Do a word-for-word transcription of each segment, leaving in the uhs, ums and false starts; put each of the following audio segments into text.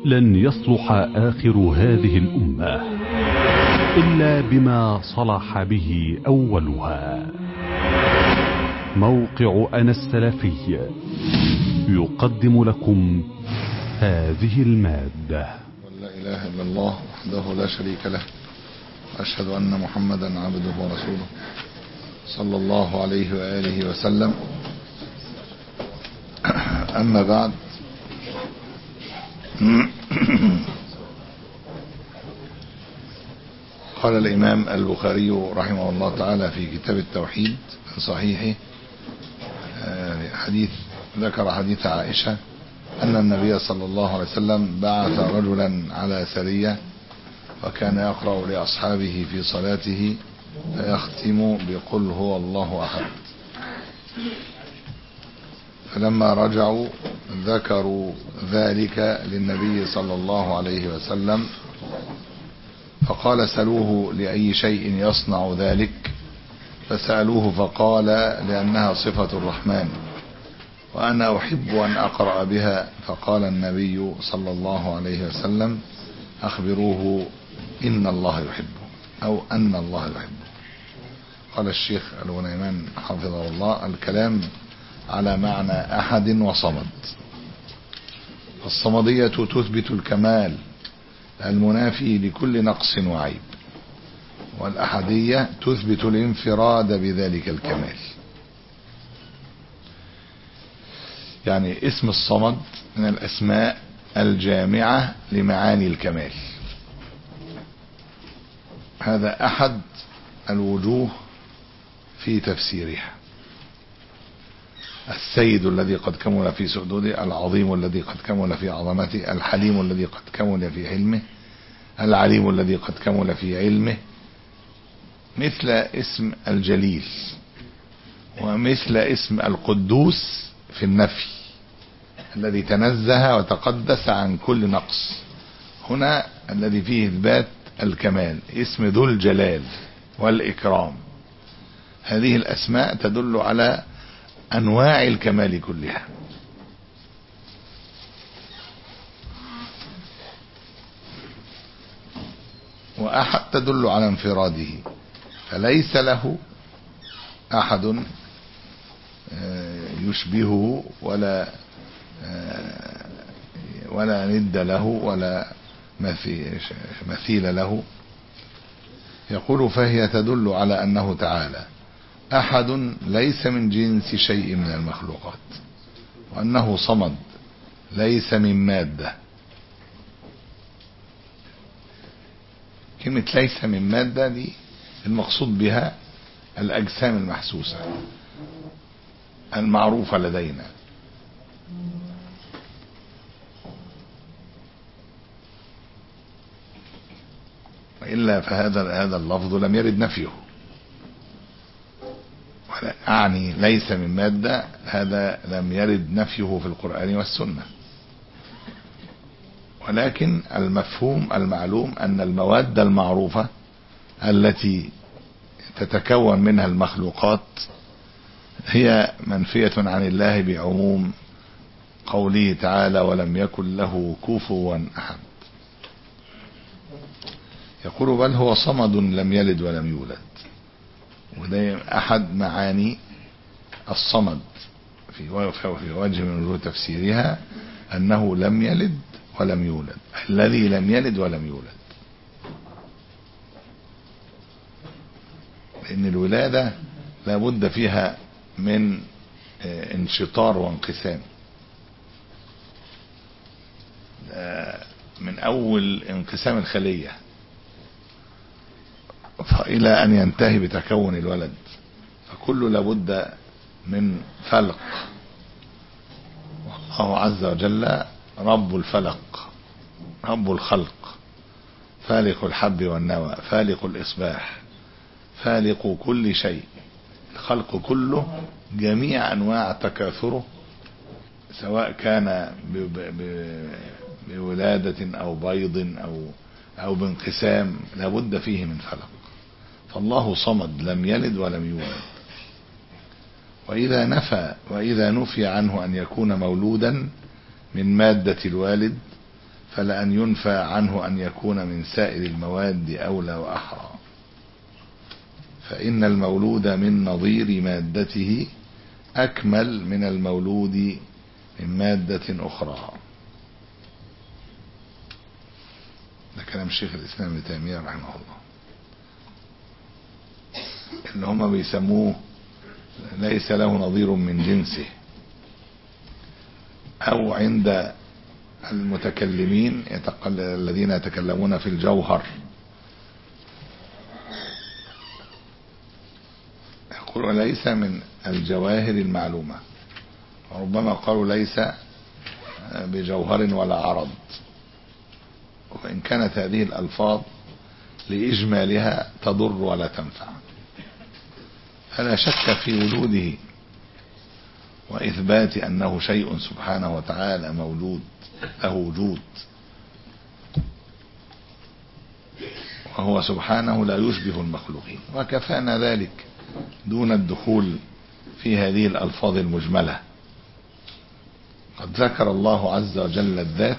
لن يصلح آخر هذه الأمة إلا بما صلح به أولها. موقع أنا السلفي يقدم لكم هذه المادة. لا إله إلا الله وحده لا شريك له، أشهد أن محمدا عبده ورسوله صلى الله عليه وآله وسلم. أما بعد، قال الإمام البخاري رحمه الله تعالى في كتاب التوحيد من صحيحه حديث ذكر حديث عائشة أن النبي صلى الله عليه وسلم بعث رجلا على سرية، وكان يقرأ لأصحابه في صلاته فيختم بقل هو الله أحد. فلما رجعوا ذكروا ذلك للنبي صلى الله عليه وسلم، فقال سألوه لأي شيء يصنع ذلك، فسألوه فقال لأنها صفة الرحمن وأنا أحب أن أقرأ بها. فقال النبي صلى الله عليه وسلم أخبروه إن الله يحبه أو أن الله يحبه. قال الشيخ الغنيمان حفظه الله: الكلام على معنى أحد وصمد. الصمدية تثبت الكمال المنافي لكل نقص وعيب، والأحدية تثبت الانفراد بذلك الكمال. يعني اسم الصمد من الأسماء الجامعة لمعاني الكمال. هذا أحد الوجوه في تفسيرها: السيد الذي قد كمل في سؤدده، العظيم الذي قد كمل في عظمته، الحليم الذي قد كمل في حلمه، العليم الذي قد كمل في علمه. مثل اسم الجليل، ومثل اسم القدوس في النفي الذي تنزه وتقدس عن كل نقص. هنا الذي فيه إثبات الكمال اسم ذو الجلال والإكرام. هذه الأسماء تدل على أنواع الكمال كلها. وأحد تدل على انفراده، فليس له أحد يشبهه ولا ولا ند له ولا مثيل له. يقول: فهي تدل على أنه تعالى أحد ليس من جنس شيء من المخلوقات، وأنه صمد ليس من مادة. كلمة ليس من مادة دي المقصود بها الأجسام المحسوسة المعروفة لدينا، وإلا فهذا هذا اللفظ لم يرد نفيه. ولا أعني ليس من مادة، هذا لم يرد نفيه في القرآن والسنة، ولكن المفهوم المعلوم أن المواد المعروفة التي تتكون منها المخلوقات هي منفية عن الله بعموم قوله تعالى: ولم يكن له كفوا أحد. يقول: بل هو صمد لم يلد ولم يولد. وده أحد معاني الصمد في وجه من وجوه تفسيرها، أنه لم يلد ولم يولد، الذي لم يلد ولم يولد. لأن الولادة لابد فيها من انشطار وانقسام، من أول انقسام الخلية إلى أن ينتهي بتكون الولد، فكل لابد من فلق. والله عز وجل رب الفلق، رب الخلق، فالق الحب والنوى، فالق الإصباح، فالق كل شيء. الخلق كله جميع أنواع تكاثره، سواء كان بولادة أو بيض أو أو بانقسام، لابد فيه من فلق. فالله صمد لم يلد ولم يولد. وإذا نفى وإذا نفي عنه أن يكون مولودا من مادة الوالد، فلأن ينفى عنه أن يكون من سائر المواد أولى وأحرى، فإن المولود من نظير مادته أكمل من المولود من مادة أخرى. ده كلام الشيخ الإسلام ابن تيمية رحمه الله، اللي هم بيسموه ليس له نظير من جنسه، أو عند المتكلمين الذين يتكلمون في الجوهر يقولون ليس من الجواهر المعلومة، وربما قالوا ليس بجوهر ولا عرض، وإن كانت هذه الألفاظ لإجمالها تضر ولا تنفع، فلا شك في وجوده وإثبات أنه شيء سبحانه وتعالى موجود له وجود، وهو سبحانه لا يشبه المخلوقين، وكفانا ذلك دون الدخول في هذه الألفاظ المجملة. قد ذكر الله عز وجل الذات،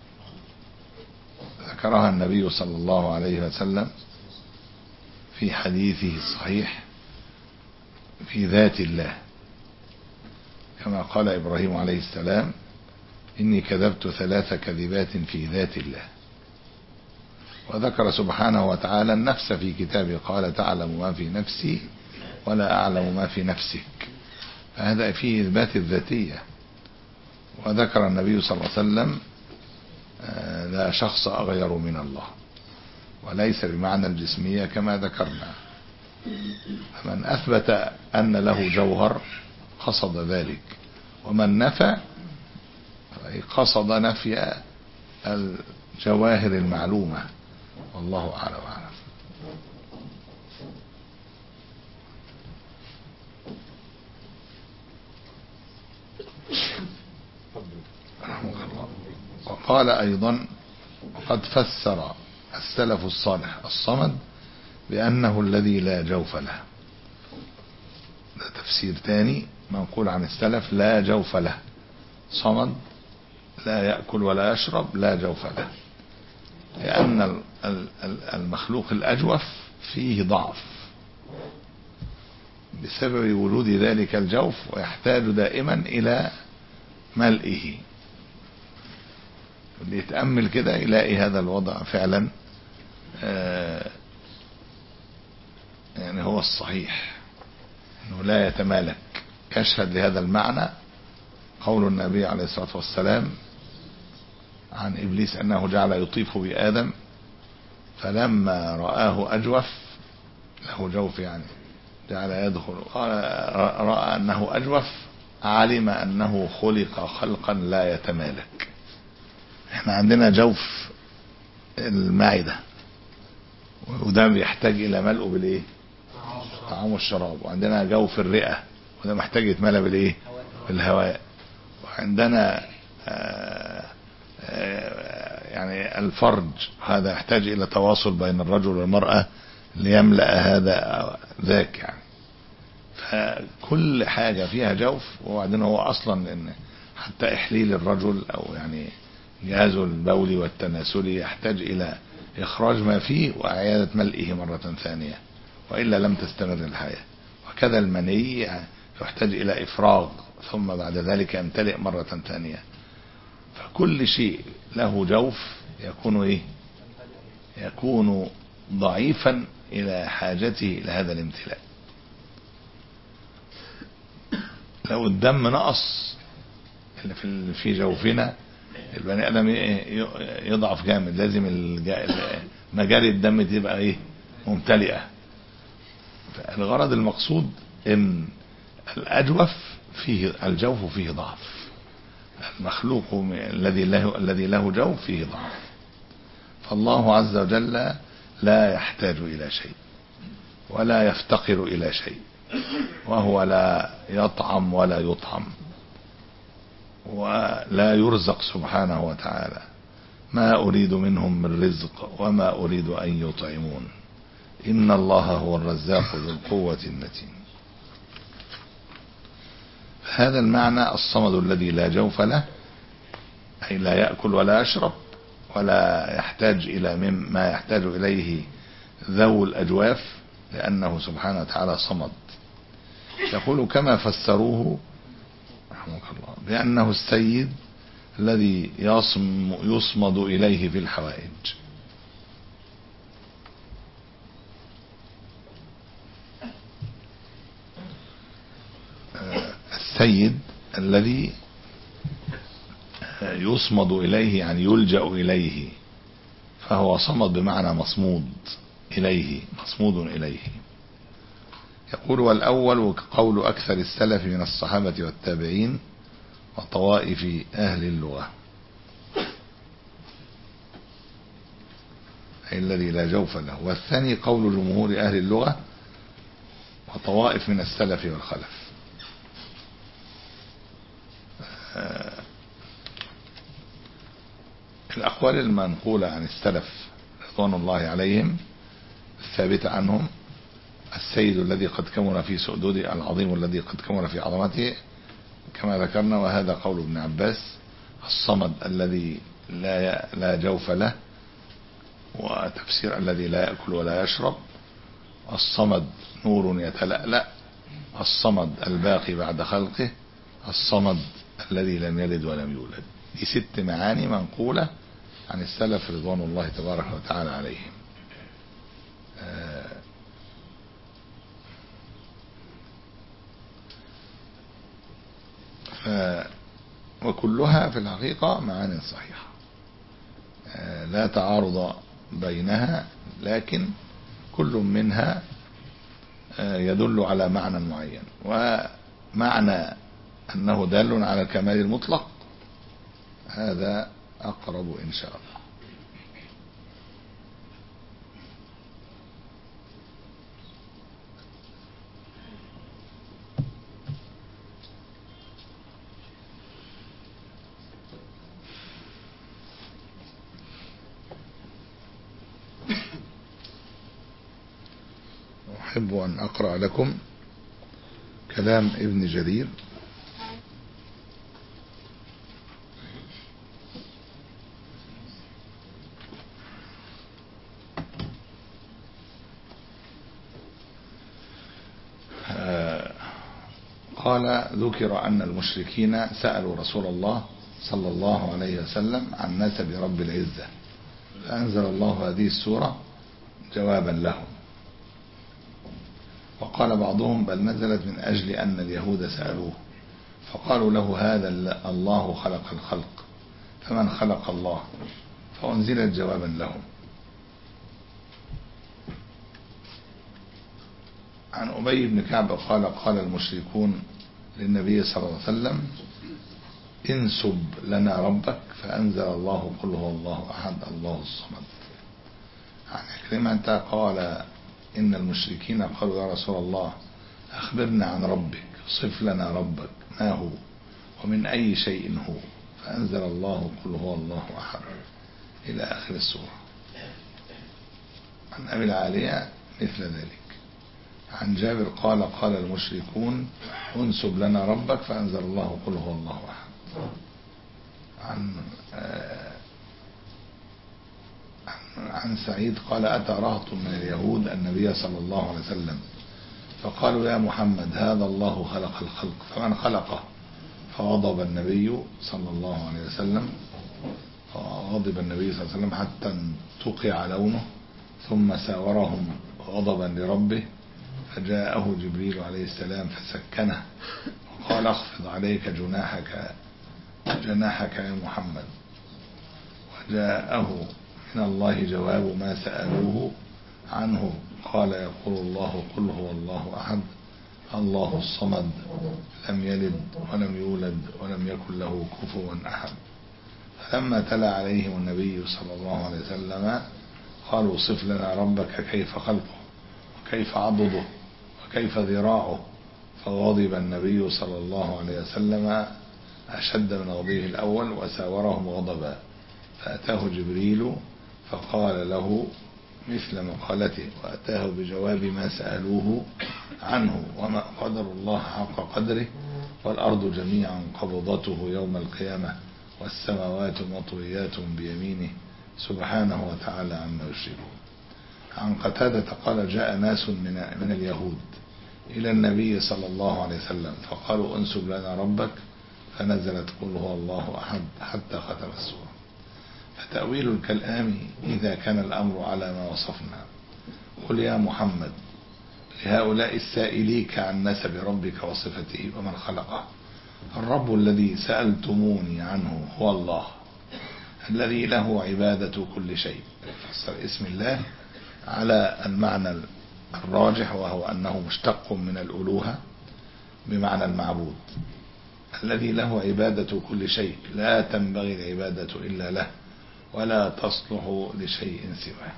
ذكرها النبي صلى الله عليه وسلم في حديثه الصحيح في ذات الله، كما قال إبراهيم عليه السلام: إني كذبت ثلاث كذبات في ذات الله. وذكر سبحانه وتعالى النفس في كتابه، قال: تعلم ما في نفسي ولا أعلم ما في نفسك، فهذا فيه إثبات الذاتية. وذكر النبي صلى الله عليه وسلم: لا شخص أغير من الله، وليس بمعنى الجسمية كما ذكرنا. فمن أثبت أن له جوهر قصد ذلك، ومن نفى قصد نفي الجواهر المعلومة، والله أعلم وأعلم. وقال أيضا: وقد فسر السلف الصالح الصمد بأنه الذي لا جوف له. ده تفسير تاني منقول عن السلف: لا جوف له، صمد لا يأكل ولا يشرب، لا جوف له، لأن المخلوق الأجوف فيه ضعف بسبب وجود ذلك الجوف، ويحتاج دائما إلى ملئه. اللي يتأمل كده يلاقي هذا الوضع فعلا آه يعني هو الصحيح، انه لا يتمالك. يشهد لهذا المعنى قول النبي عليه الصلاة والسلام عن إبليس أنه جعل يطيف بآدم، فلما رآه أجوف، له جوف يعني، جعل يدخل، قال رأى أنه أجوف، علم أنه خلق خلقا لا يتمالك. احنا عندنا جوف المعدة، وده بيحتاج إلى ملء بالإيه؟ طعام الشراب. وعندنا جوف الرئة، وده محتاج يتملى بالإيه؟ بالهواء. وعندنا آآ آآ يعني الفرج، هذا يحتاج إلى تواصل بين الرجل والمرأة ليملأ هذا ذاك يعني. فكل حاجة فيها جوف. وبعدين هو أصلا إن حتى إحليل الرجل أو يعني جهاز البول والتناسلي يحتاج إلى إخراج ما فيه وإعادة ملئه مرة ثانية، وإلا لم تستمر الحياة. وكذا المني يحتاج إلى إفراغ، ثم بعد ذلك يمتلئ مرة ثانية. فكل شيء له جوف يكون إيه؟ يكون ضعيفا إلى حاجته إلى هذا الامتلاء. لو الدم نقص اللي في جوفنا، البني آدم يضعف جامد، لازم مجاري الدم تبقى ايه؟ ممتلئة. الغرض المقصود ان الأجوف فيه الجوف فيه ضعف، المخلوق الذي له الذي له جوف فيه ضعف. فالله عز وجل لا يحتاج إلى شيء ولا يفتقر إلى شيء، وهو لا يطعم ولا يطعم ولا يرزق سبحانه وتعالى. ما أريد منهم من رزق وما أريد أن يطعمون، إن الله هو الرزاق ذو القوة المتين. هذا المعنى الصمد الذي لا جوف له، أي لا يأكل ولا يشرب، ولا يحتاج إلى مما يحتاج إليه ذو الأجواف، لأنه سبحانه وتعالى صمد. يقول كما فسروه رحمك الله بأنه السيد الذي يصم يصمد إليه في الحوائج. السيد الذي يصمد إليه يعني يلجأ إليه، فهو صمد بمعنى مصمود إليه، مصمود إليه. يقول والأول قول أكثر السلف من الصحابة والتابعين وطوائف أهل اللغة، أي الذي لا جوف له. والثاني قول جمهور أهل اللغة وطوائف من السلف والخلف. الأقوال المنقولة عن السلف رضوان الله عليهم الثابتة عنهم: السيد الذي قد كمن في سؤدده، العظيم الذي قد كمن في عظمته كما ذكرنا، وهذا قول ابن عباس. الصمد الذي لا لا جوف له، وتفسير الذي لا يأكل ولا يشرب. الصمد نور يتلألأ. الصمد الباقي بعد خلقه. الصمد الذي لم يلد ولم يولد. دي ست معاني منقولة عن السلف رضوان الله تبارك وتعالى عليهم. ف وكلها في الحقيقة معاني صحيحة لا تعارض بينها، لكن كل منها يدل على معنى معين، ومعنى أنه دال على الكمال المطلق هذا أقرب إن شاء الله. أحب أن أقرأ لكم كلام ابن جرير قال: ذكر أن المشركين سألوا رسول الله صلى الله عليه وسلم عن نسب رب العزة، فأنزل الله هذه السورة جوابا لهم. وقال بعضهم: بل نزلت من أجل أن اليهود سألوه فقالوا له هذا الله خلق الخلق، فمن خلق الله؟ فأنزلت جوابا لهم. عن أبي بن كعب قال: قال المشركون للنبي صلى الله عليه وسلم: انسب لنا ربك، فأنزل الله: قل هو الله أحد الله الصمد. عن عكرمة قال: إن المشركين قالوا يا رسول الله أخبرنا عن ربك، صف لنا ربك ما هو ومن أي شيء هو، فأنزل الله: قل هو الله أحد إلى آخر السورة. عن أبي العالية مثل ذلك. عن جابر قال: قال المشركون انسب لنا ربك، فأنزل الله: قل هو الله أحد. عن عن سعيد قال: أتى رهط من اليهود النبي صلى الله عليه وسلم فقالوا: يا محمد هذا الله خلق الخلق، فمن خلقه؟ فغضب النبي صلى الله عليه وسلم فغضب النبي صلى الله عليه وسلم حتى انتقع لونه، ثم ساورهم غضبا لربه، فجاءه جبريل عليه السلام فسكنه وقال: اخفض عليك جناحك جناحك يا محمد. وجاءه من الله جواب ما سألوه عنه، قال: يقول الله: قل هو الله أحد الله الصمد لم يلد ولم يولد ولم يكن له كفوا أحد. فلما تلا عليهم النبي صلى الله عليه وسلم قالوا: صف لنا ربك، كيف خلقه وكيف عضده وكيف ذراعه؟ فغضب النبي صلى الله عليه وسلم أشد من غضبه الأول وساورهم غضبا، فأتاه جبريل فقال له مثل مقالته، وأتاه بجواب ما سألوه عنه: وما قدر الله حق قدره، والأرض جميعا قبضته يوم القيامة، والسماوات مطويات بيمينه، سبحانه وتعالى عما يشركون. عن قتادة قال جاء ناس من من اليهود إلى النبي صلى الله عليه وسلم فقالوا انسب لنا ربك، فنزلت قل هو الله أحد حتى ختم السورة. فتأويل الكلام إذا كان الأمر على ما وصفنا، قل يا محمد لهؤلاء السائليك عن نسب ربك وصفته ومن خلقه، الرب الذي سألتموني عنه هو الله الذي له عبادة كل شيء. فسر اسم الله على المعنى الراجح، وهو أنه مشتق من الألوهة بمعنى المعبود، الذي له عبادة كل شيء لا تنبغي العبادة إلا له ولا تصلح لشيء سواه.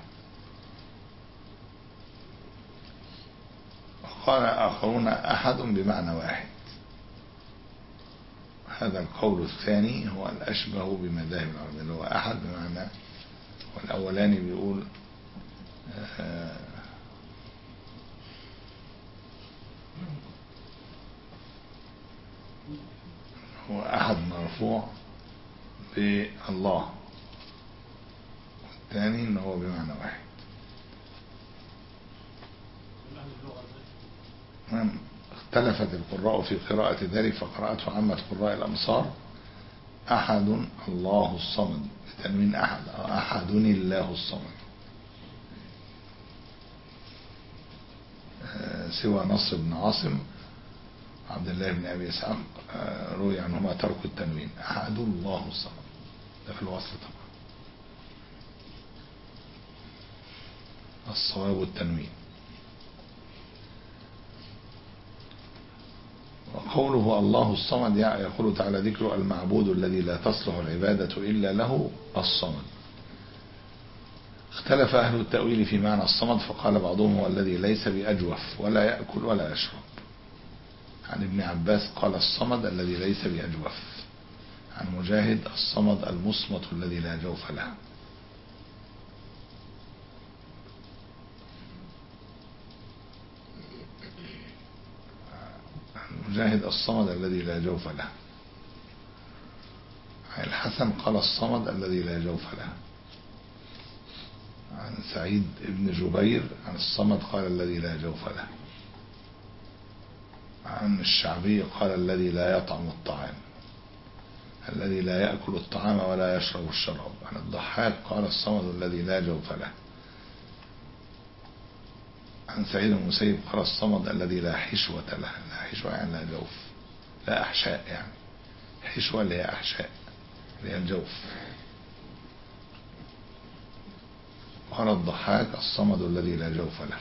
وقال آخرون أحد بمعنى واحد. هذا القول الثاني هو الأشبه بمذاهب العرب، اللي هو أحد بمعنى، والأولاني بيقول آه هو أحد مرفوع بالله، والثاني إنه هو بمعنى واحد. اختلفت القراء في قراءة ذلك، فقرأته عامة قراء الأمصار أحد الله الصمد بتنوين أحد، أحد الله الصمد، سوى نصر بن عاصم عبد الله بن أبي إسحاق روي عنهما ترك التنوين، أحد الله الصمد، ده في الوصل طبعا، الصواب التنوين. وقوله الله الصمد يقول تعالى ذكر المعبود الذي لا تصلح العبادة إلا له الصمد. اختلف أهل التأويل في معنى الصمد، فقال بعضهم هو الذي ليس بأجوف ولا يأكل ولا يشرب. عن ابن عباس قال الصمد الذي ليس بأجوف. عن مجاهد الصمد المصمت الذي لا جوف له. مجاهد الصمد الذي لا جوف له. عن الحسن قال الصمد الذي لا جوف له. عن سعيد بن جبير عن الصمد قال الذي لا جوف له. عن الشعبي قال الذي لا يطعم الطعام، الذي لا يأكل الطعام ولا يشرب الشراب. عن الضحاك قال الصمد الذي لا جوف له. عن سعيد بن المسيب قال الصمد الذي لا حشوة له. لا حشوة يعني لا جوف، لا أحشاء، يعني حشوة اللي هي أحشاء اللي هي الجوف. قال الضحاك الصمد الذي لا جوف له.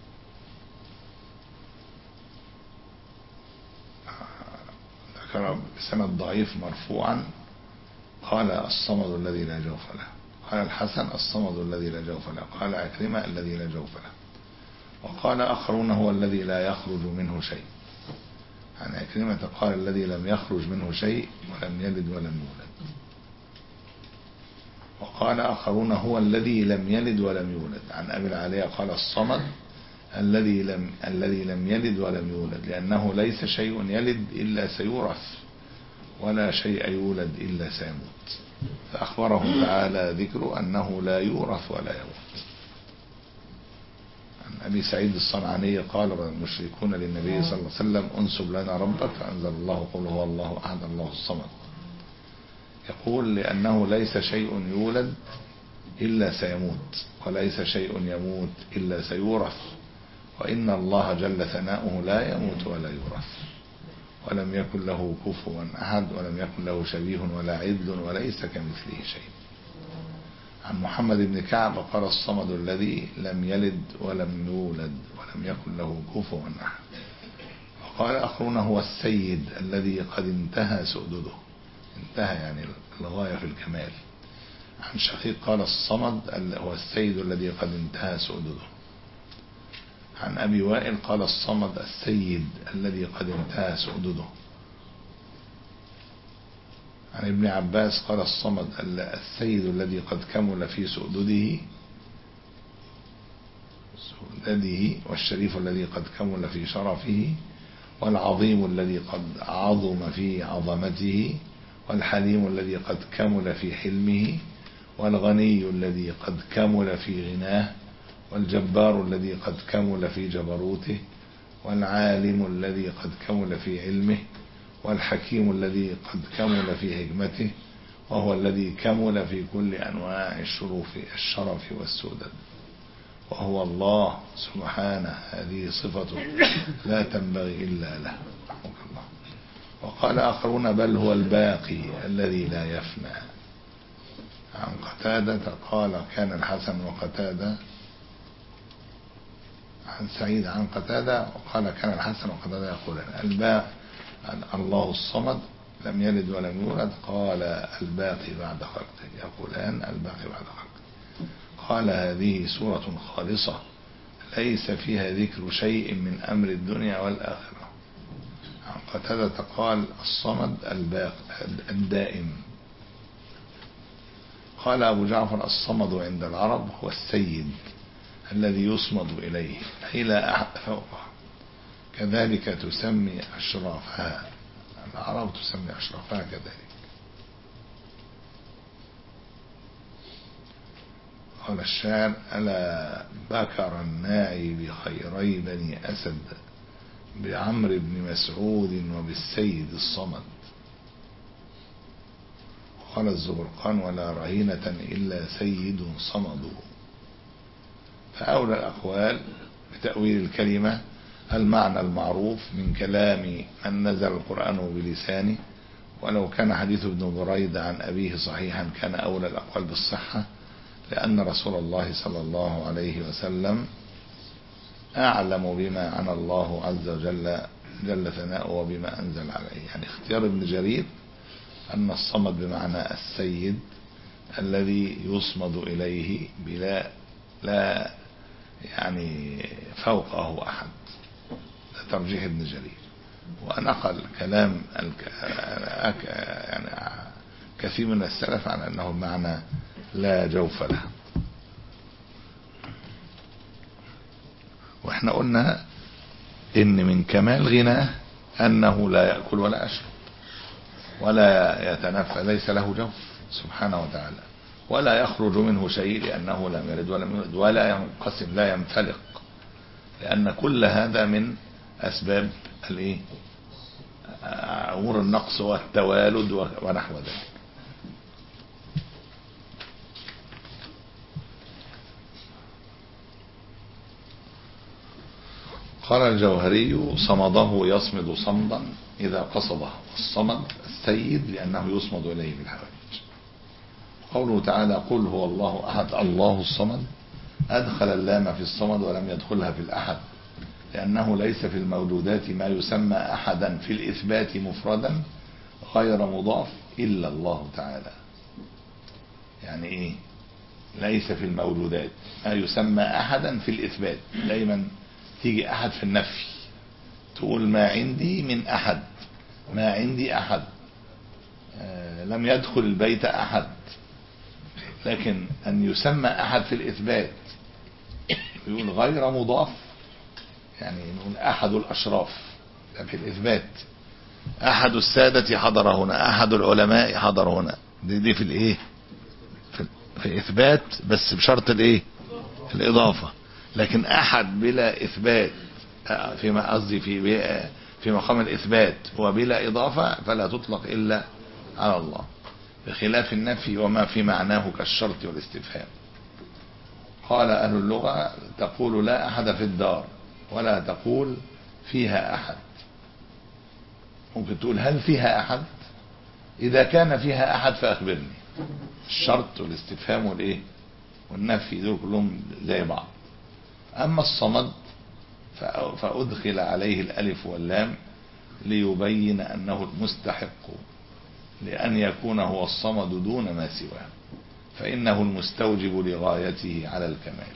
ذكر بسند ضعيف مرفوعا قال الصمد الذي لا جوف له. قال الحسن الصمد الذي لا جوف له. قال عكرمة الذي لا جوف له. وقال آخرون هو الذي لا يخرج منه شيء. عن عكرمة قال الذي لم يخرج منه شيء ولم يلد ولم يولد. وقال آخرون هو الذي لم يلد ولم يولد. عن أبي العالية قال الصمد الذي لم الذي لم يلد ولم يولد، لأنه ليس شيء يلد إلا سيورث ولا شيء يولد إلا سيموت. فأخبرهم تعالى ذكر أنه لا يورث ولا يموت. عن أبي سعيد الصنعاني قال المشركون للنبي صلى الله عليه وسلم انسب لنا ربك، فأنزل الله قل هو الله أحد الله الصمد. يقول لأنه ليس شيء يولد إلا سيموت، وليس شيء يموت إلا سيورث، وإن الله جل ثناؤه لا يموت ولا يورث، ولم يكن له كفوا أحد، ولم يكن له شبيه ولا عدل، وليس كمثله شيء. عن محمد بن كعب قال الصمد الذي لم يلد ولم يولد ولم يكن له كفوا أحد. وقال آخرون هو السيد الذي قد انتهى سؤدده، انتهى يعني الغاية في الكمال. عن شقيق قال الصمد هو السيد الذي قد انتهى سؤدده. عن أبي وائل قال الصمد السيد الذي قد انتهى سؤدده. عن ابن عباس قال الصمد السيد الذي قد كمل في سؤدده سؤدده، والشريف الذي قد كمل في شرفه، والعظيم الذي قد عظم في عظمته، والحليم الذي قد كمل في حلمه، والغني الذي قد كمل في غناه، والجبار الذي قد كمل في جبروته، والعالم الذي قد كمل في علمه، والحكيم الذي قد كمل في حكمته، وهو الذي كمل في كل أنواع الشرف الشرف والسؤدد، وهو الله سبحانه. هذه صفة لا تنبغي إلا له. وقال آخرون بل هو الباقي الذي لا يفنى. عن قتادة قال كان الحسن وقتادة عن سعيد عن قتادة وقال كان الحسن وقتادة يقولان الباقي الله الصمد لم يلد ولم يولد، قال الباقي بعد خلقه، يقولان الباقي بعد خلقه. قال هذه سورة خالصة ليس فيها ذكر شيء من أمر الدنيا والآخرة. عن قتادة قال الصمد الباقي الدائم. قال أبو جعفر الصمد عند العرب هو السيد الذي يصمد إليه أي لا أحد فوقه. كذلك تسمي أشرافها العرب، تسمي أشرافها كذلك. قال الشاعر ألا بكر الناعي بخيري بني أسد بعمر بن مسعود وبالسيد الصمد. قال الزبرقان ولا رهينة إلا سيد صمد. فأولى الأقوال بتأويل الكلمة المعنى المعروف من كلام من نزل القرآن بلسانه، ولو كان حديث ابن بريدة عن أبيه صحيحا كان أولى الأقوال بالصحة، لأن رسول الله صلى الله عليه وسلم أعلم بما عن الله عز وجل جل ثناؤه وبما أنزل عليه. يعني اختيار ابن جرير أن الصمد بمعنى السيد الذي يصمد إليه بلا لا يعني فوقه أحد، ترجيح ابن جرير. ونقل كلام يعني كثير من السلف عن أنه معنى لا جوف له. واحنا قلنا إن من كمال غناه أنه لا يأكل ولا يشرب ولا يتنفس، ليس له جوف سبحانه وتعالى، ولا يخرج منه شيء لأنه لم يلد ولم يولد، ولا ينقسم لا ينفلق، لأن كل هذا من أسباب الايه أمور النقص والتوالد ونحو ذلك. قال الجوهري صمده يصمد صمدا إذا قصده، الصمد السيد لأنه يصمد إليه بالحوائج. قوله تعالى قل هو الله أحد الله الصمد، أدخل اللام في الصمد ولم يدخلها في الأحد، لأنه ليس في الموجودات ما يسمى أحدا في الإثبات مفردا غير مضاف إلا الله تعالى. يعني إيه ليس في الموجودات ما يسمى أحدا في الإثبات؟ دايما تيجي أحد في النفي تقول ما عندي من أحد، ما عندي أحد، آه لم يدخل البيت أحد. لكن أن يسمى أحد في الإثبات يقول غير مضاف، يعني نقول أحد الأشراف في الإثبات، أحد السادة حضر هنا، أحد العلماء حضر هنا، دي, دي في الإيه في, في إثبات بس بشرط الإيه الإضافة. لكن أحد بلا إثبات فيما قصدي في في مقام الإثبات وبلا إضافة فلا تطلق إلا على الله، بخلاف النفي وما في معناه كالشرط والاستفهام. قال أهل اللغة تقول لا أحد في الدار ولا تقول فيها أحد. ممكن تقول هل فيها أحد؟ إذا كان فيها أحد فأخبرني. الشرط والاستفهام والإيه والنفي دول كلهم زي بعض. أما الصمد فأدخل عليه الألف واللام ليبين أنه المستحق لأن يكون هو الصمد دون ما سواه، فإنه المستوجب لغايته على الكمال.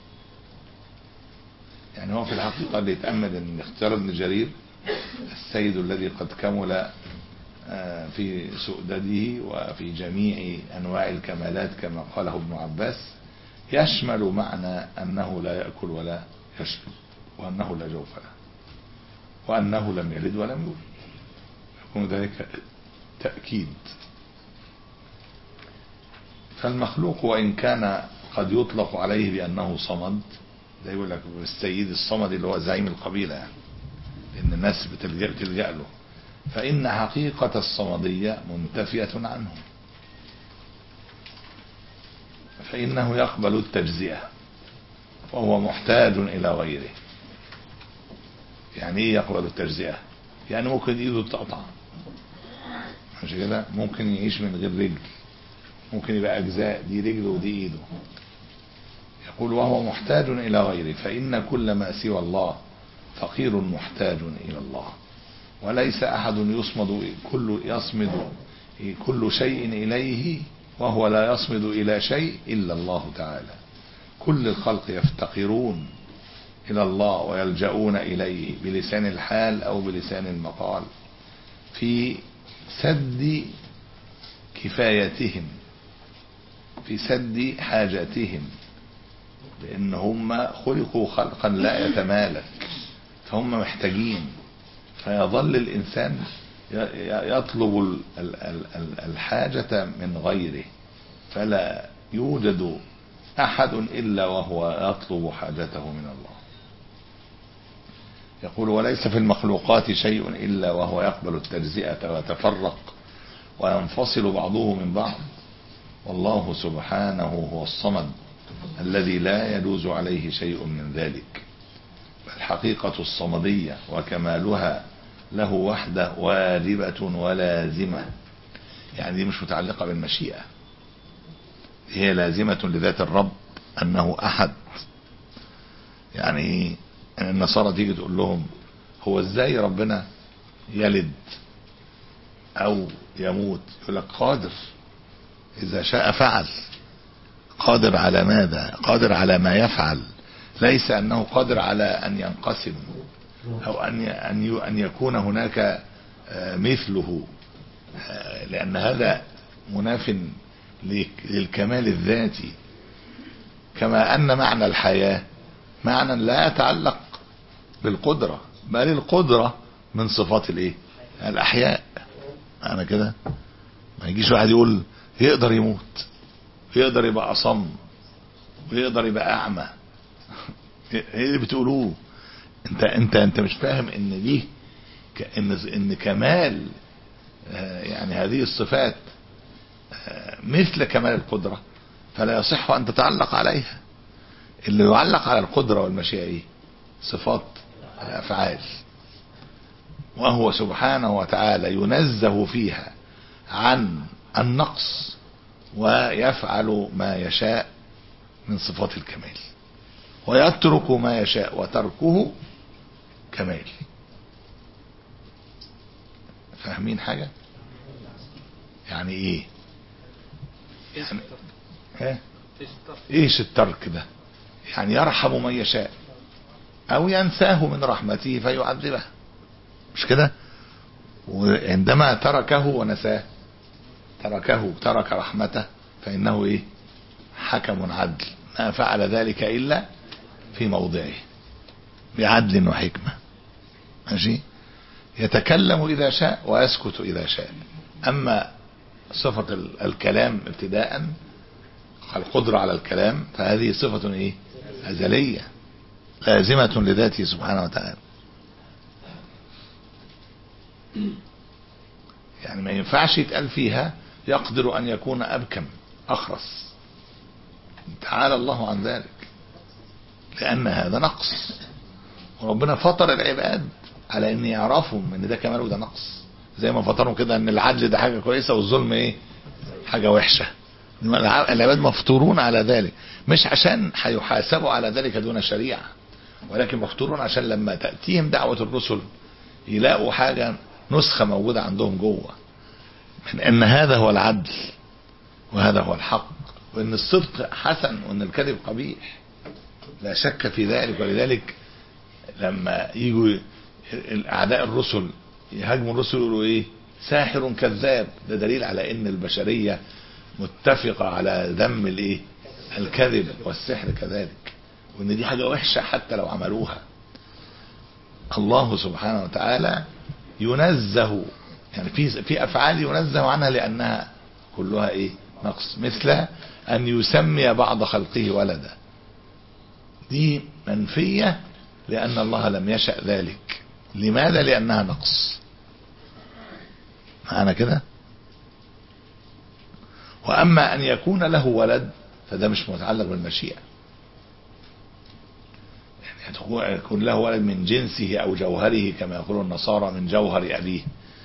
يعني هو في الحقيقة اللي يتأمل أن اختيار ابن جرير السيد الذي قد كمل في سؤدده وفي جميع أنواع الكمالات كما قاله ابن عباس يشمل معنى أنه لا يأكل ولا يشرب، وأنه لا جوف له، وأنه لم يلد ولم يولد، يكون ذلك تأكيد. فالمخلوق وإن كان قد يطلق عليه بأنه صمد، ده يقول لك السيد الصمد اللي هو زعيم القبيلة يعني، لأن الناس بتلجأ, بتلجأ له، فإن حقيقة الصمدية منتفية عنه، فإنه يقبل التجزئة وهو محتاج إلى غيره. يعني إيه يقبل التجزئة؟ يعني ممكن إيده تقطع، مش كده؟ ممكن يعيش من غير رجل، ممكن يبقى أجزاء، دي رجله ودي إيده. يقول وهو محتاج إلى غيره، فإن كل ما سوى الله فقير محتاج إلى الله، وليس أحد يصمد كل يصمد كل شيء إليه وهو لا يصمد إلى شيء إلا الله تعالى. كل الخلق يفتقرون إلى الله ويلجؤون إليه بلسان الحال أو بلسان المقال في سد كفايتهم، في سد حاجاتهم، لأن هم خلقوا خلقا لا يتمالك، فهم محتاجين. فيظل الإنسان يطلب الحاجة من غيره، فلا يوجد أحد إلا وهو يطلب حاجته من الله. يقول وليس في المخلوقات شيء إلا وهو يقبل التجزئة ويتفرق وينفصل بعضه من بعض، والله سبحانه هو الصمد الذي لا يجوز عليه شيء من ذلك. فالحقيقة الصمدية وكمالها له وحده واجبة ولازمة، يعني دي مش متعلقة بالمشيئة، هي لازمة لذات الرب أنه أحد. يعني النصارى تيجي تقول لهم هو ازاي ربنا يلد أو يموت؟ يقول لك قادر، إذا شاء فعل. قادر على ماذا؟ قادر على ما يفعل، ليس أنه قادر على أن ينقسم أو أن أن يكون هناك مثله، لأن هذا مناف للكمال الذاتي. كما أن معنى الحياة معنى لا يتعلق بالقدرة، بل القدرة من صفات الايه؟ الأحياء. أنا كده ما يجيش واحد يقول يقدر يموت، يقدر يبقى أصم، ويقدر يبقى أعمى. ايه اللي بتقولوه؟ انت انت انت مش فاهم ان دي ان ان كمال يعني هذه الصفات مثل كمال القدرة، فلا يصح ان تتعلق عليها. اللي يعلق على القدرة والمشيئة ايه؟ صفات الافعال، وهو سبحانه وتعالى ينزه فيها عن النقص ويفعل ما يشاء من صفات الكمال، ويترك ما يشاء وتركه كمال. فاهمين حاجة؟ يعني ايه يعني ها؟ ايش الترك ده؟ يعني يرحم من يشاء او ينساه من رحمته فيعذبه، مش كده؟ وعندما تركه ونساه، تركه ترك رحمته، فانه ايه؟ حكم عدل، ما فعل ذلك الا في موضعه بعدل وحكمة. ماشي؟ يتكلم إذا شاء ويسكت إذا شاء. أما صفة الكلام ابتداء، القدرة على الكلام، فهذه صفة إيه؟ أزلية لازمة لذاته سبحانه وتعالى. يعني ما ينفعش يتقال فيها يقدر أن يكون أبكم أخرس، تعالى الله عن ذلك، لأن هذا نقص. وربنا فطر العباد على ان يعرفوا ان ده كمال وده نقص، زي ما فطروا كده ان العدل ده حاجة كويسة والظلم ايه؟ حاجة وحشة. العباد مفطورون على ذلك، مش عشان هيحاسبوا على ذلك دون شريعة، ولكن مفطورون عشان لما تأتيهم دعوة الرسل يلاقوا حاجة نسخة موجودة عندهم جوه من ان هذا هو العدل وهذا هو الحق، وان الصدق حسن وان الكذب قبيح، لا شك في ذلك. ولذلك لما يجوا اعداء الرسل يهاجموا الرسل يقولوا ايه؟ ساحر كذاب، ده دليل على ان البشرية متفقة على ذم الايه؟ الكذب والسحر كذلك، وان دي حاجة وحشة حتى لو عملوها. الله سبحانه وتعالى ينزه، يعني في في افعال ينزه عنها لانها كلها ايه؟ نقص، مثل أن يسمي بعض خلقه ولدا، دي منفية لأن الله لم يشأ ذلك. لماذا؟ لأنها نقص. معنا كده؟ وأما أن يكون له ولد فده مش متعلق بالمشيئة، يعني يكون له ولد من جنسه أو جوهره كما يقول النصارى من جوهر أبيه.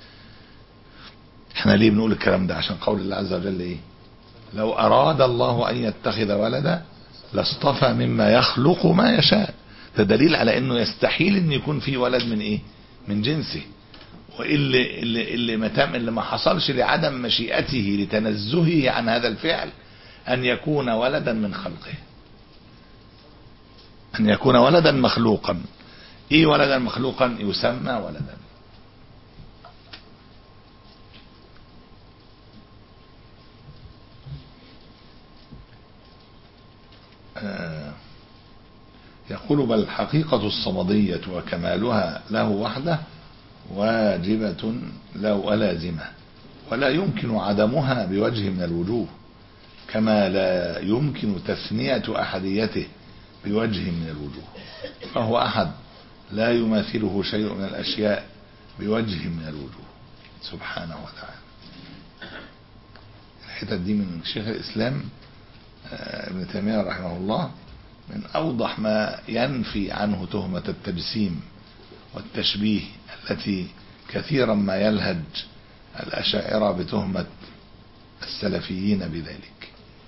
احنا ليه بنقول الكلام ده؟ عشان قول الله عز وجل ايه؟ لو أراد الله أن يتخذ ولدا لاصطفى مما يخلق ما يشاء. ده دليل على انه يستحيل ان يكون في ولد من ايه؟ من جنسه. واللي اللي اللي ما تم اللي ما حصلش لعدم مشيئته لتنزهه عن هذا الفعل ان يكون ولدا من خلقه، ان يكون ولدا مخلوقا. ايه ولدا مخلوقا؟ يسمى ولدا. آه يقول بل الحقيقة الصمدية وكمالها له وحده واجبة له ولازمة، ولا يمكن عدمها بوجه من الوجوه، كما لا يمكن تثنية أحديته بوجه من الوجوه، فهو أحد لا يماثله شيء من الأشياء بوجه من الوجوه سبحانه وتعالى. الحتة دي من شيخ الإسلام ابن تيمية رحمه الله من أوضح ما ينفي عنه تهمة التجسيم والتشبيه التي كثيرا ما يلهج الأشاعرة بتهمة السلفيين بذلك.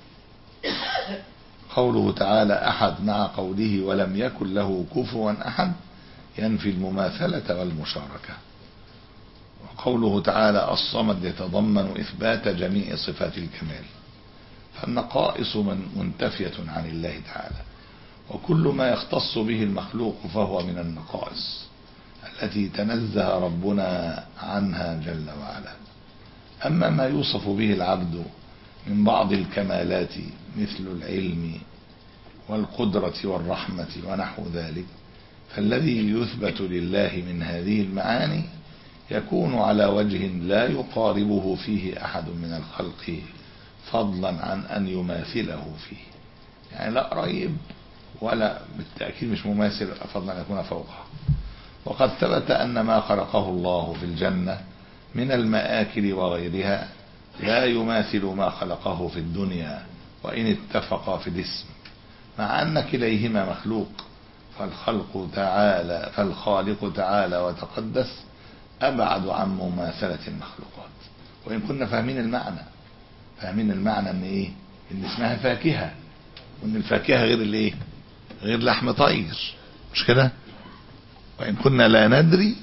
قوله تعالى أحد مع قوله ولم يكن له كفوا أحد ينفي المماثلة والمشاركة. وقوله تعالى الصمد يتضمن إثبات جميع صفات الكمال، فالنقائص من منتفية عن الله تعالى، وكل ما يختص به المخلوق فهو من النقائص التي تنزه ربنا عنها جل وعلا. أما ما يوصف به العبد من بعض الكمالات مثل العلم والقدرة والرحمة ونحو ذلك، فالذي يثبت لله من هذه المعاني يكون على وجه لا يقاربه فيه أحد من الخلق، فضلا عن أن يماثله فيه، يعني لا قريب ولا بالتأكيد مش مماثل، فضلا أن يكون فوقه. وقد ثبت أن ما خلقه الله في الجنة من المآكل وغيرها لا يماثل ما خلقه في الدنيا وإن اتفقا في الاسم، مع أن كليهما مخلوق، فالخلق تعالى فالخالق تعالى وتقدس أبعد عن مماثلة المخلوقات. وإن كنا فاهمين المعنى فاهمين المعنى ان ايه؟ ان اسمها فاكهة، وان الفاكهة غير الايه؟ غير لحم طير، مش كده؟ وإن كنا لا ندري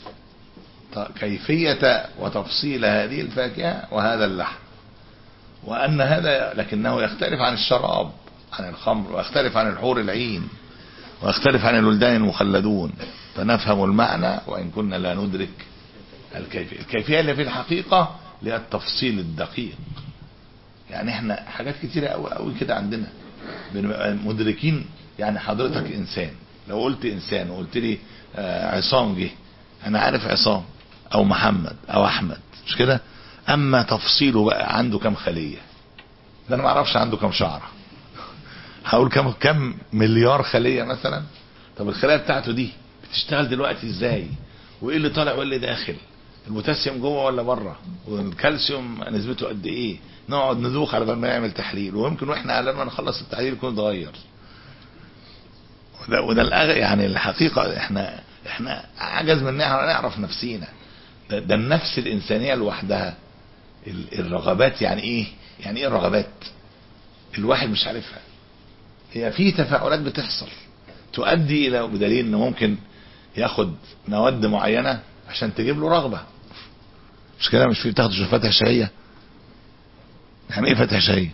كيفية وتفصيل هذه الفاكهة وهذا اللحم، وأن هذا لكنه يختلف عن الشراب، عن الخمر، ويختلف عن الحور العين، ويختلف عن الولدان المخلدون، فنفهم المعنى وإن كنا لا ندرك الكيفية. الكيفية اللي في الحقيقة لها التفصيل الدقيق. يعني احنا حاجات كتيرة قوي قوي كده عندنا بنبقى مدركين. يعني حضرتك انسان، لو قلت انسان وقلت لي آه عصام جه، انا عارف عصام او محمد او احمد، مش كده؟ اما تفصيله بقى عنده كم خلية، ده انا ما اعرفش عنده كم شعرة. هقول كم كم مليار خلية مثلا. طب الخلايا بتاعته دي بتشتغل دلوقتي ازاي؟ وايه اللي طالع وايه اللي داخل؟ البوتاسيوم جوه ولا بره؟ والكالسيوم نسبته قد ايه؟ نقعد ندوخ على بال ما نعمل تحليل، ويمكن واحنا لما نخلص التحليل يكون اتغير. وده وده الأغ... يعني الحقيقه احنا احنا عجز من ان احنا نعرف نفسينا. ده, ده النفس الانسانيه لوحدها الرغبات. يعني ايه؟ يعني ايه الرغبات؟ الواحد مش عارفها. هي في تفاعلات بتحصل تؤدي الى، بدليل انه ممكن ياخد مواد معينه عشان تجيب له رغبه، مش كده؟ مش في بتاخد فتح شهيه؟ يعني ايه فتح شهيه؟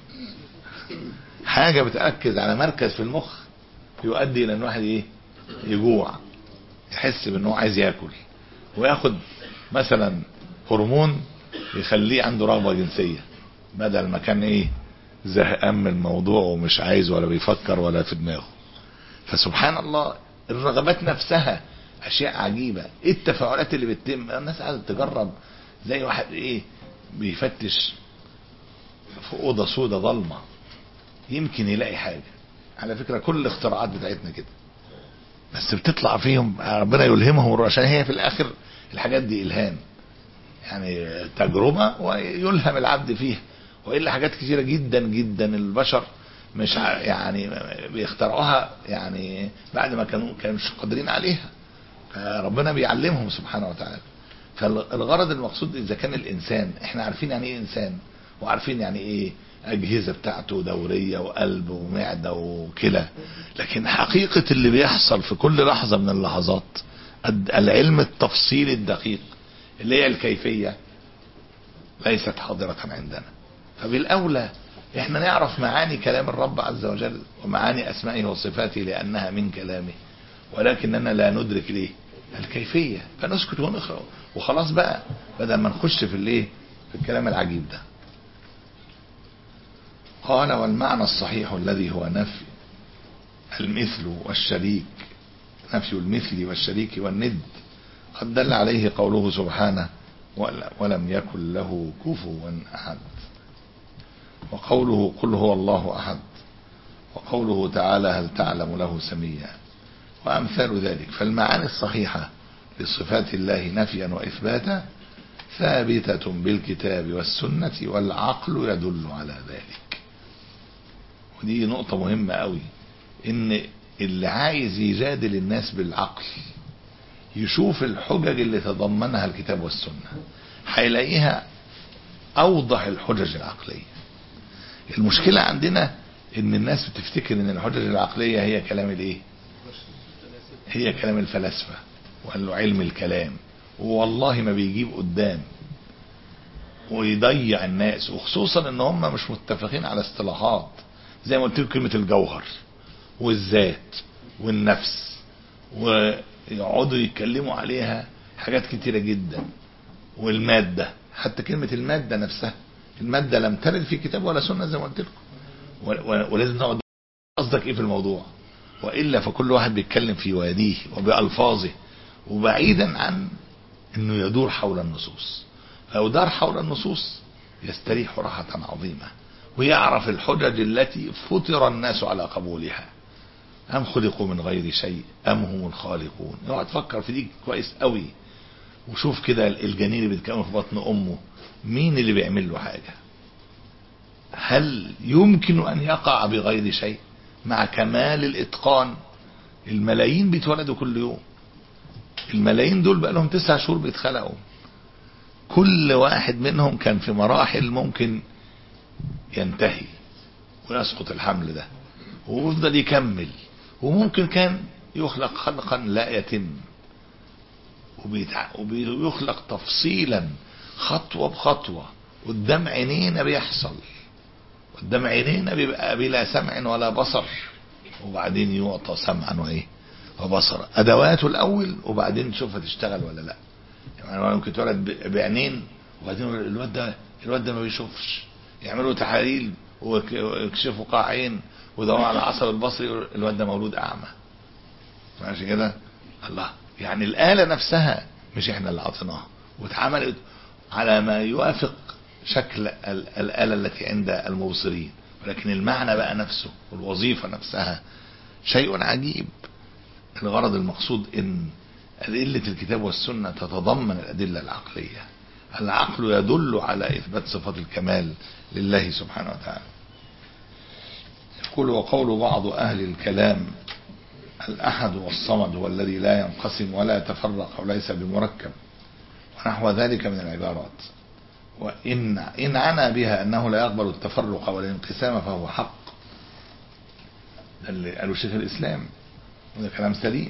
حاجه بتركز على مركز في المخ يؤدي الى ان واحد ايه؟ يجوع، يحس بانه عايز ياكل، وياخد مثلا هرمون يخليه عنده رغبه جنسيه، بدل ما كان ايه؟ زهقان من الموضوع ومش عايز ولا بيفكر ولا في دماغه. فسبحان الله الرغبات نفسها اشياء عجيبه. ايه التفاعلات اللي بتتم؟ الناس عايزه تجرب، زي واحد ايه؟ بيفتش في أوضة سودة ضلمة يمكن يلاقي حاجة. على فكرة كل الاختراعات بتاعتنا كده، بس بتطلع فيهم ربنا يلهمهم، عشان هي في الآخر الحاجات دي إلهام، يعني تجربة ويلهم العبد فيها. وإلا حاجات كثيرة جدا جدا البشر مش يعني بيخترعوها يعني بعد ما كانوا كانوش قادرين عليها، ربنا بيعلمهم سبحانه وتعالى. فالغرض المقصود إذا كان الإنسان، احنا عارفين يعني ايه إنسان، وعارفين يعني ايه أجهزة بتاعته دورية وقلب ومعدة وكلى، لكن حقيقة اللي بيحصل في كل لحظة من اللحظات العلم التفصيلي الدقيق اللي هي الكيفية ليست حاضرة عندنا. فبالأولى احنا نعرف معاني كلام الرب عز وجل ومعاني أسمائه وصفاته لأنها من كلامه، ولكننا لا ندرك ليه الكيفية، فنسكت ونقرأ وخلاص بقى، بدل ما نخش في الايه في الكلام العجيب ده. قال والمعنى الصحيح الذي هو نفي المثل والشريك، نفي المثل والشريك والند، قد دل عليه قوله سبحانه ولم يكن له كفوا أحد، وقوله قل هو الله أحد، وقوله تعالى هل تعلم له سميا، وأمثال ذلك. فالمعاني الصحيحة لصفات الله نفيا وإثباتا ثابتة بالكتاب والسنة، والعقل يدل على ذلك. ودي نقطة مهمة قوي، إن اللي عايز يجادل الناس بالعقل يشوف الحجج اللي تضمنها الكتاب والسنة، هيلاقيها أوضح الحجج العقلية. المشكلة عندنا إن الناس بتفتكر إن الحجج العقلية هي كلام الإيه؟ هي كلام الفلاسفة وقال له علم الكلام، والله ما بيجيب قدام ويضيع الناس، وخصوصا ان هم مش متفقين على اصطلاحات زي ما قلت لكم، كلمة الجوهر والذات والنفس، ويقعدوا يتكلموا عليها حاجات كتيرة جدا. والمادة، حتى كلمة المادة نفسها، المادة لم ترد في كتاب ولا سنة زي ما قلت لكم، ولازم نقعد قصدك ايه في الموضوع، وإلا فكل واحد بيتكلم في واديه وبألفاظه وبعيدا عن انه يدور حول النصوص. لو دار حول النصوص يستريح راحة عظيمة، ويعرف الحجج التي فطر الناس على قبولها، أم خلقوا من غير شيء أم هم الخالقون. يقعد تفكر في دي كويس قوي، وشوف كده الجنين اللي بيتكون في بطن أمه مين اللي بيعمل له حاجة؟ هل يمكن أن يقع بغير شيء مع كمال الإتقان؟ الملايين بيتولدوا كل يوم، الملايين دول بقى لهم تسع شهور بيتخلقوا، كل واحد منهم كان في مراحل ممكن ينتهي ويسقط الحمل ده ويفضل يكمل، وممكن كان يخلق خلقا لا يتم، وبيخلق تفصيلا خطوة بخطوة قدام عينينا بيحصل، قدام عينينا بيبقى بلا سمع ولا بصر، وبعدين يعطى سمعا وايه وبصر، ادواته الاول وبعدين نشوفها تشتغل ولا لا. يعني ممكن تولد بعينين وبعدين الواد ده الواد ده ما بيشوفش، يعملوا تحاليل ويكشفوا قاعين ويدوروا على العصب البصري، الواد ده مولود اعمى. ماشي كده؟ الله، يعني الآلة نفسها مش احنا اللي عطيناها، واتعملت على ما يوافق شكل الآلة التي عند المبصرين، ولكن المعنى بقى نفسه والوظيفة نفسها شيء عجيب. الغرض المقصود ان أدلة الكتاب والسنة تتضمن الأدلة العقلية، العقل يدل على إثبات صفات الكمال لله سبحانه وتعالى. يقول وقول بعض أهل الكلام الأحد والصمد هو الذي لا ينقسم ولا يتفرق وليس بمركب ونحو ذلك من العبارات، وإن إن عنا بها أنه لا يقبل التفرق والانقسام فهو حق. ده اللي قالوا شيخ الإسلام، وده كلام سليم.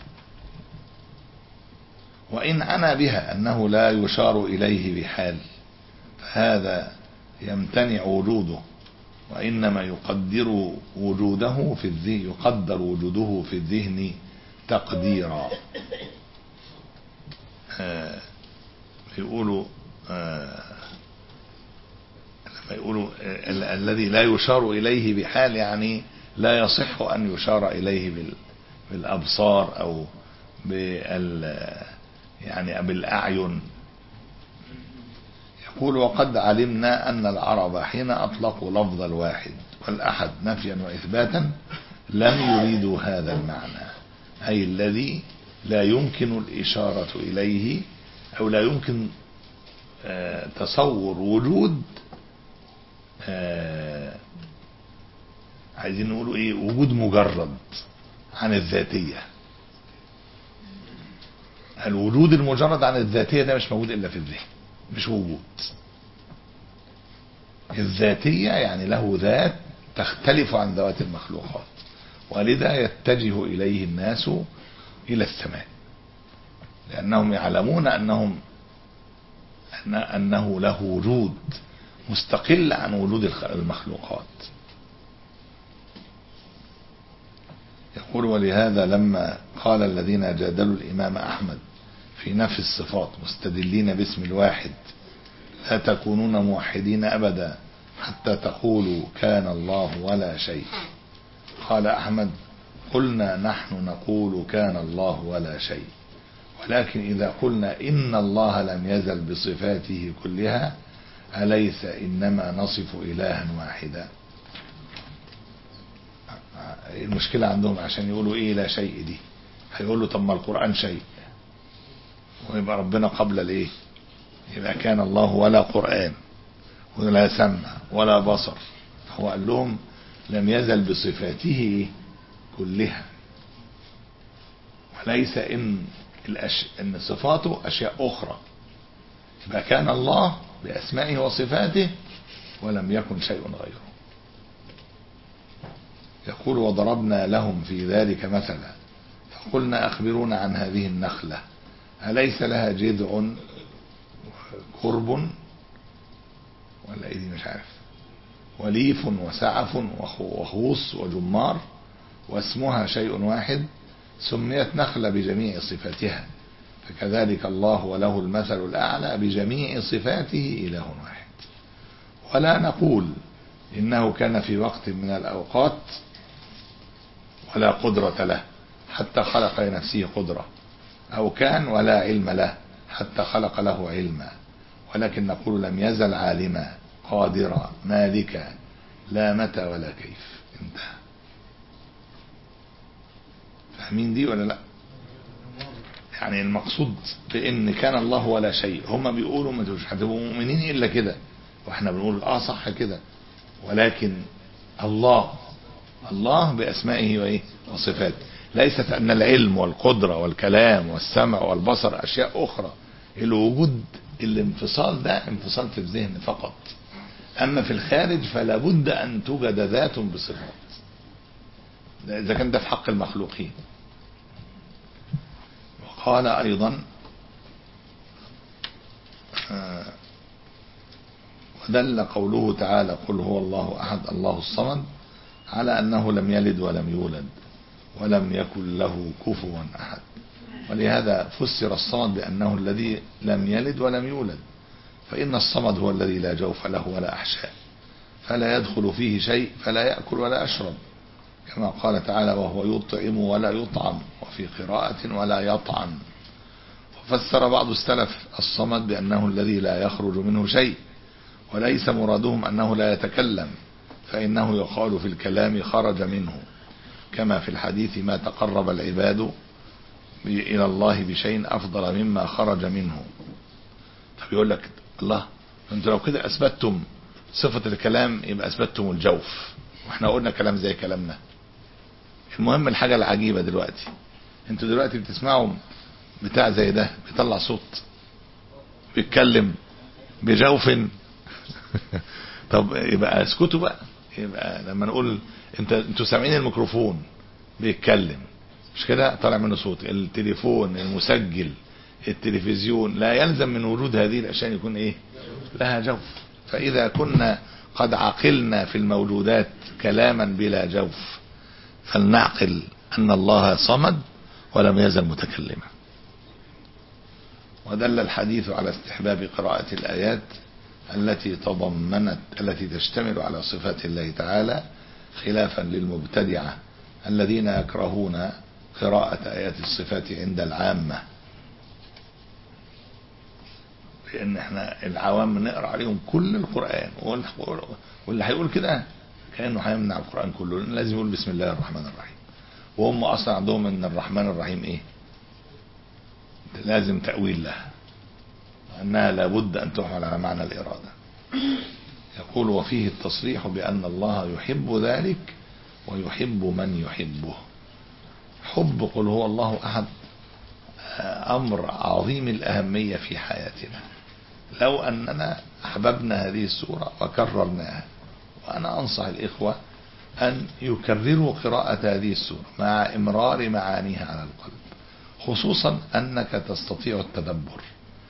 وإن عنا بها أنه لا يشار إليه بحال فهذا يمتنع وجوده، وإنما يقدر وجوده في الذهن يقدر وجوده في الذهن تقديرا. آه يقولوا آه لما يقولوا آه الذي لا يشار إليه بحال يعني لا يصح أن يشار إليه بالأبصار أو بال يعني بالأعين. يقول وقد علمنا أن العرب حين أطلقوا لفظ الواحد والأحد نفيا وإثباتا لم يريدوا هذا المعنى، أي الذي لا يمكن الإشارة إليه أو لا يمكن تصور وجود، عايزين نقولوا إيه، وجود مجرد عن الذاتية. الوجود المجرد عن الذاتية ده مش موجود إلا في الذهن، مش وجود. الذاتية يعني له ذات تختلف عن ذوات المخلوقات، ولذا يتجه إليه الناس إلى السماء، لأنهم يعلمون أنهم أن أنه له وجود مستقل عن وجود المخلوقات. يقول ولهذا لما قال الذين جادلوا الإمام أحمد في نفي الصفات مستدلين باسم الواحد لا تكونون موحدين أبدا حتى تقولوا كان الله ولا شيء، قال أحمد قلنا نحن نقول كان الله ولا شيء، ولكن إذا قلنا إن الله لم يزل بصفاته كلها أليس إنما نصف إلها واحدا. المشكلة عندهم عشان يقولوا إيه لا شيء دي، هيقولوا طب ما القرآن شيء، ويبقى ربنا قبل الإيه، يبقى كان الله ولا قرآن ولا سمع ولا بصر. هو قال لهم لم يزل بصفاته كلها، وليس إن, الأش... إن صفاته أشياء أخرى، يبقى كان الله بأسمائه وصفاته ولم يكن شيء غيره. يقول وضربنا لهم في ذلك مثلا فقلنا أخبرونا عن هذه النخلة أليس لها جذع قرب ولا إيه دي مش عارف، وليف وسعف وخوص وجمار واسمها شيء واحد سميت نخلة بجميع صفاتها، فكذلك الله وله المثل الأعلى بجميع صفاته إله واحد. ولا نقول إنه كان في وقت من الأوقات ولا قدرة له حتى خلق لنفسه قدرة، أو كان ولا علم له حتى خلق له علما، ولكن نقول لم يزل عالما قادرا مالكا لا متى ولا كيف. انتهى. فاهمين دي ولا لا؟ يعني المقصود بان كان الله ولا شيء، هم بيقولوا ما انتوش هتبقوا مؤمنين الا كده، واحنا بنقول اه صح كده، ولكن الله الله باسمائه وايه وصفاته، ليست ان العلم والقدرة والكلام والسمع والبصر اشياء اخرى. الوجود الانفصال ده انفصال في الذهن فقط، اما في الخارج فلا بد ان توجد ذات بصفات، اذا كان ده في حق المخلوقين. وقال ايضا آه ودل قوله تعالى قل هو الله احد الله الصمد على انه لم يلد ولم يولد ولم يكن له كفوا احد، ولهذا فسر الصمد بانه الذي لم يلد ولم يولد، فان الصمد هو الذي لا جوف له ولا احشاء فلا يدخل فيه شيء فلا يأكل ولا يشرب، كما قال تعالى وهو يطعم ولا يطعم، وفي قراءة ولا يطعم. وفسر بعض السلف الصمد بأنه الذي لا يخرج منه شيء، وليس مرادهم أنه لا يتكلم، فإنه يقال في الكلام خرج منه، كما في الحديث ما تقرب العباد إلى الله بشيء أفضل مما خرج منه. طب يقول لك الله انت لو كده أثبتتم صفة الكلام يبقى أثبتتم الجوف، واحنا قلنا كلام زي كلامنا. المهم الحاجة العجيبة دلوقتي، انتوا دلوقتي بتسمعوا بتاع زي ده بيطلع صوت بيتكلم بجوف طب يبقى اسكتوا بقى. يبقى لما نقول انت انتوا سامعين الميكروفون بيتكلم مش كده طالع منه صوت، التليفون المسجل التلفزيون، لا يلزم من وجود هذه الاشياء يكون ايه لها جوف. فاذا كنا قد عقلنا في الموجودات كلاما بلا جوف فلنعقل ان الله صمد ولم يزل متكلما. ودل الحديث على استحباب قراءة الآيات التي تضمنت التي تشتمل على صفات الله تعالى، خلافا للمبتدعة الذين يكرهون قراءة آيات الصفات عند العامة، لأن احنا العوام نقرأ عليهم كل القرآن، واللي هيقول كده كأنه هيمنع القرآن كله، لأن لازم يقول بسم الله الرحمن الرحيم. وهم أصلا عندهم أن الرحمن الرحيم إيه؟ لازم تأويل لها، أنها لابد أن تحمل على معنى الإرادة. يقول وفيه التصريح بأن الله يحب ذلك ويحب من يحبه. حب قل هو الله أحد أمر عظيم الأهمية في حياتنا، لو أننا أحببنا هذه السورة وكررناها. وأنا أنصح الإخوة أن يكرروا قراءة هذه السورة مع إمرار معانيها على القلب، خصوصا أنك تستطيع التدبر،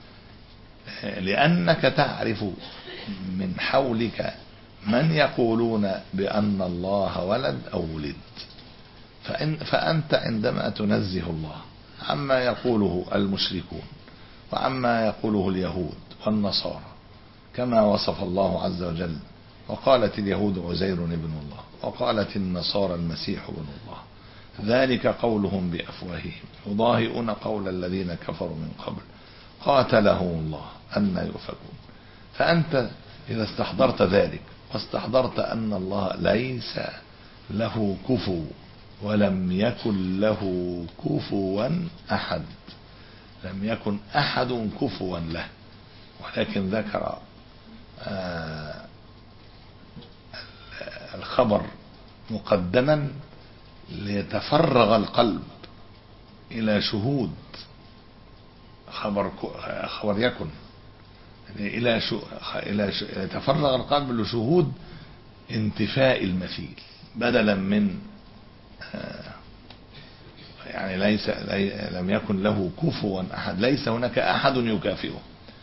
لأنك تعرف من حولك من يقولون بأن الله ولد أو ولد، فإن فأنت عندما تنزه الله عما يقوله المشركون وعما يقوله اليهود والنصارى، كما وصف الله عز وجل وقالت اليهود عزير ابن الله وقالت النصارى المسيح ابن الله، ذلك قولهم بأفواههم يضاهئون قول الذين كفروا من قبل قاتلهم الله أن يؤفكون. فأنت إذا استحضرت ذلك واستحضرت أن الله ليس له كفو ولم يكن له كفوا أحد، لم يكن أحد كفوا له، ولكن ذكر آه الخبر مقدما ليتفرغ القلب إلى شهود خبر خبر يكن إلى شو إلى شو يتفرغ القلب لشهود انتفاء المثيل، بدلا من يعني ليس لم يكن له كفوا أحد، ليس هناك أحد يكافئه.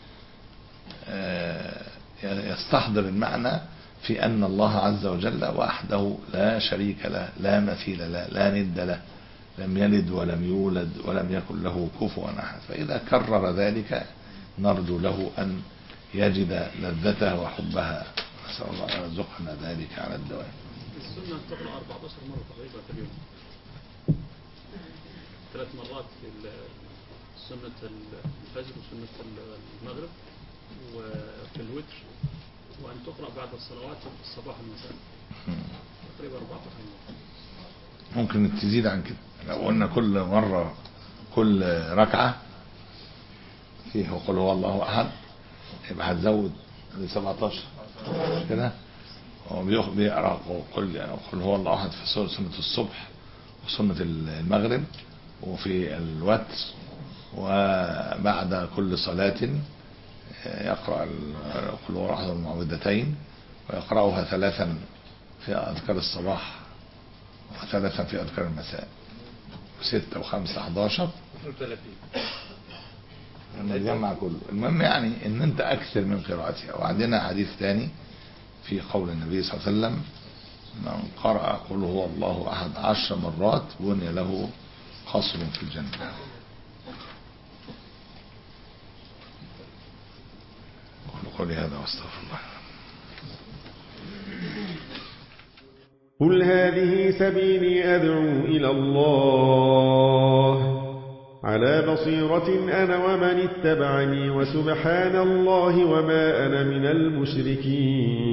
يستحضر المعنى في أن الله عز وجل وحده لا شريك له، لا مثيل له، لا ند له، لم يلد ولم يولد ولم يكن له كفوا أحد. فإذا كرر ذلك نرجو له أن يجد لذته وحبها، نسأل الله أن يرزقنا ذلك على الدوام. السنة تقرأ أربعة عشر مرة تقريبا في اليوم، ثلاث مرات في سنة الفجر وسنة المغرب وفي الوتر، وأن تقرأ بعد الصلوات في الصباح والمساء تقريبا أربعة عشر مرة. ممكن تزيد عن كده، لو قلنا كل مرة كل ركعة فيه قل هو الله أحد يبقى هتزود ل سبعة عشر كده. وبيقرأ قل يعني قل هو الله أحد في سنة الصبح وسنة المغرب وفي الوتر، وبعد كل صلاة يقرأ قل هو أحد المعوذتين، ويقرأها ثلاثا في أذكار الصباح وثلاثا في أذكار المساء، وستة وخمسة حداشر نجمع كله. المهم يعني ان انت اكثر من قراءتها. وعندنا حديث ثاني في قول النبي صلى الله عليه وسلم من قرأ قل هو الله أحد عشر مرات بني له قصر في الجنة. قولي هذا واستغفر الله. قل هذه سبيلي أدعو إلى الله على بصيرة أنا ومن اتبعني، وسبحان الله وما أنا من المشركين.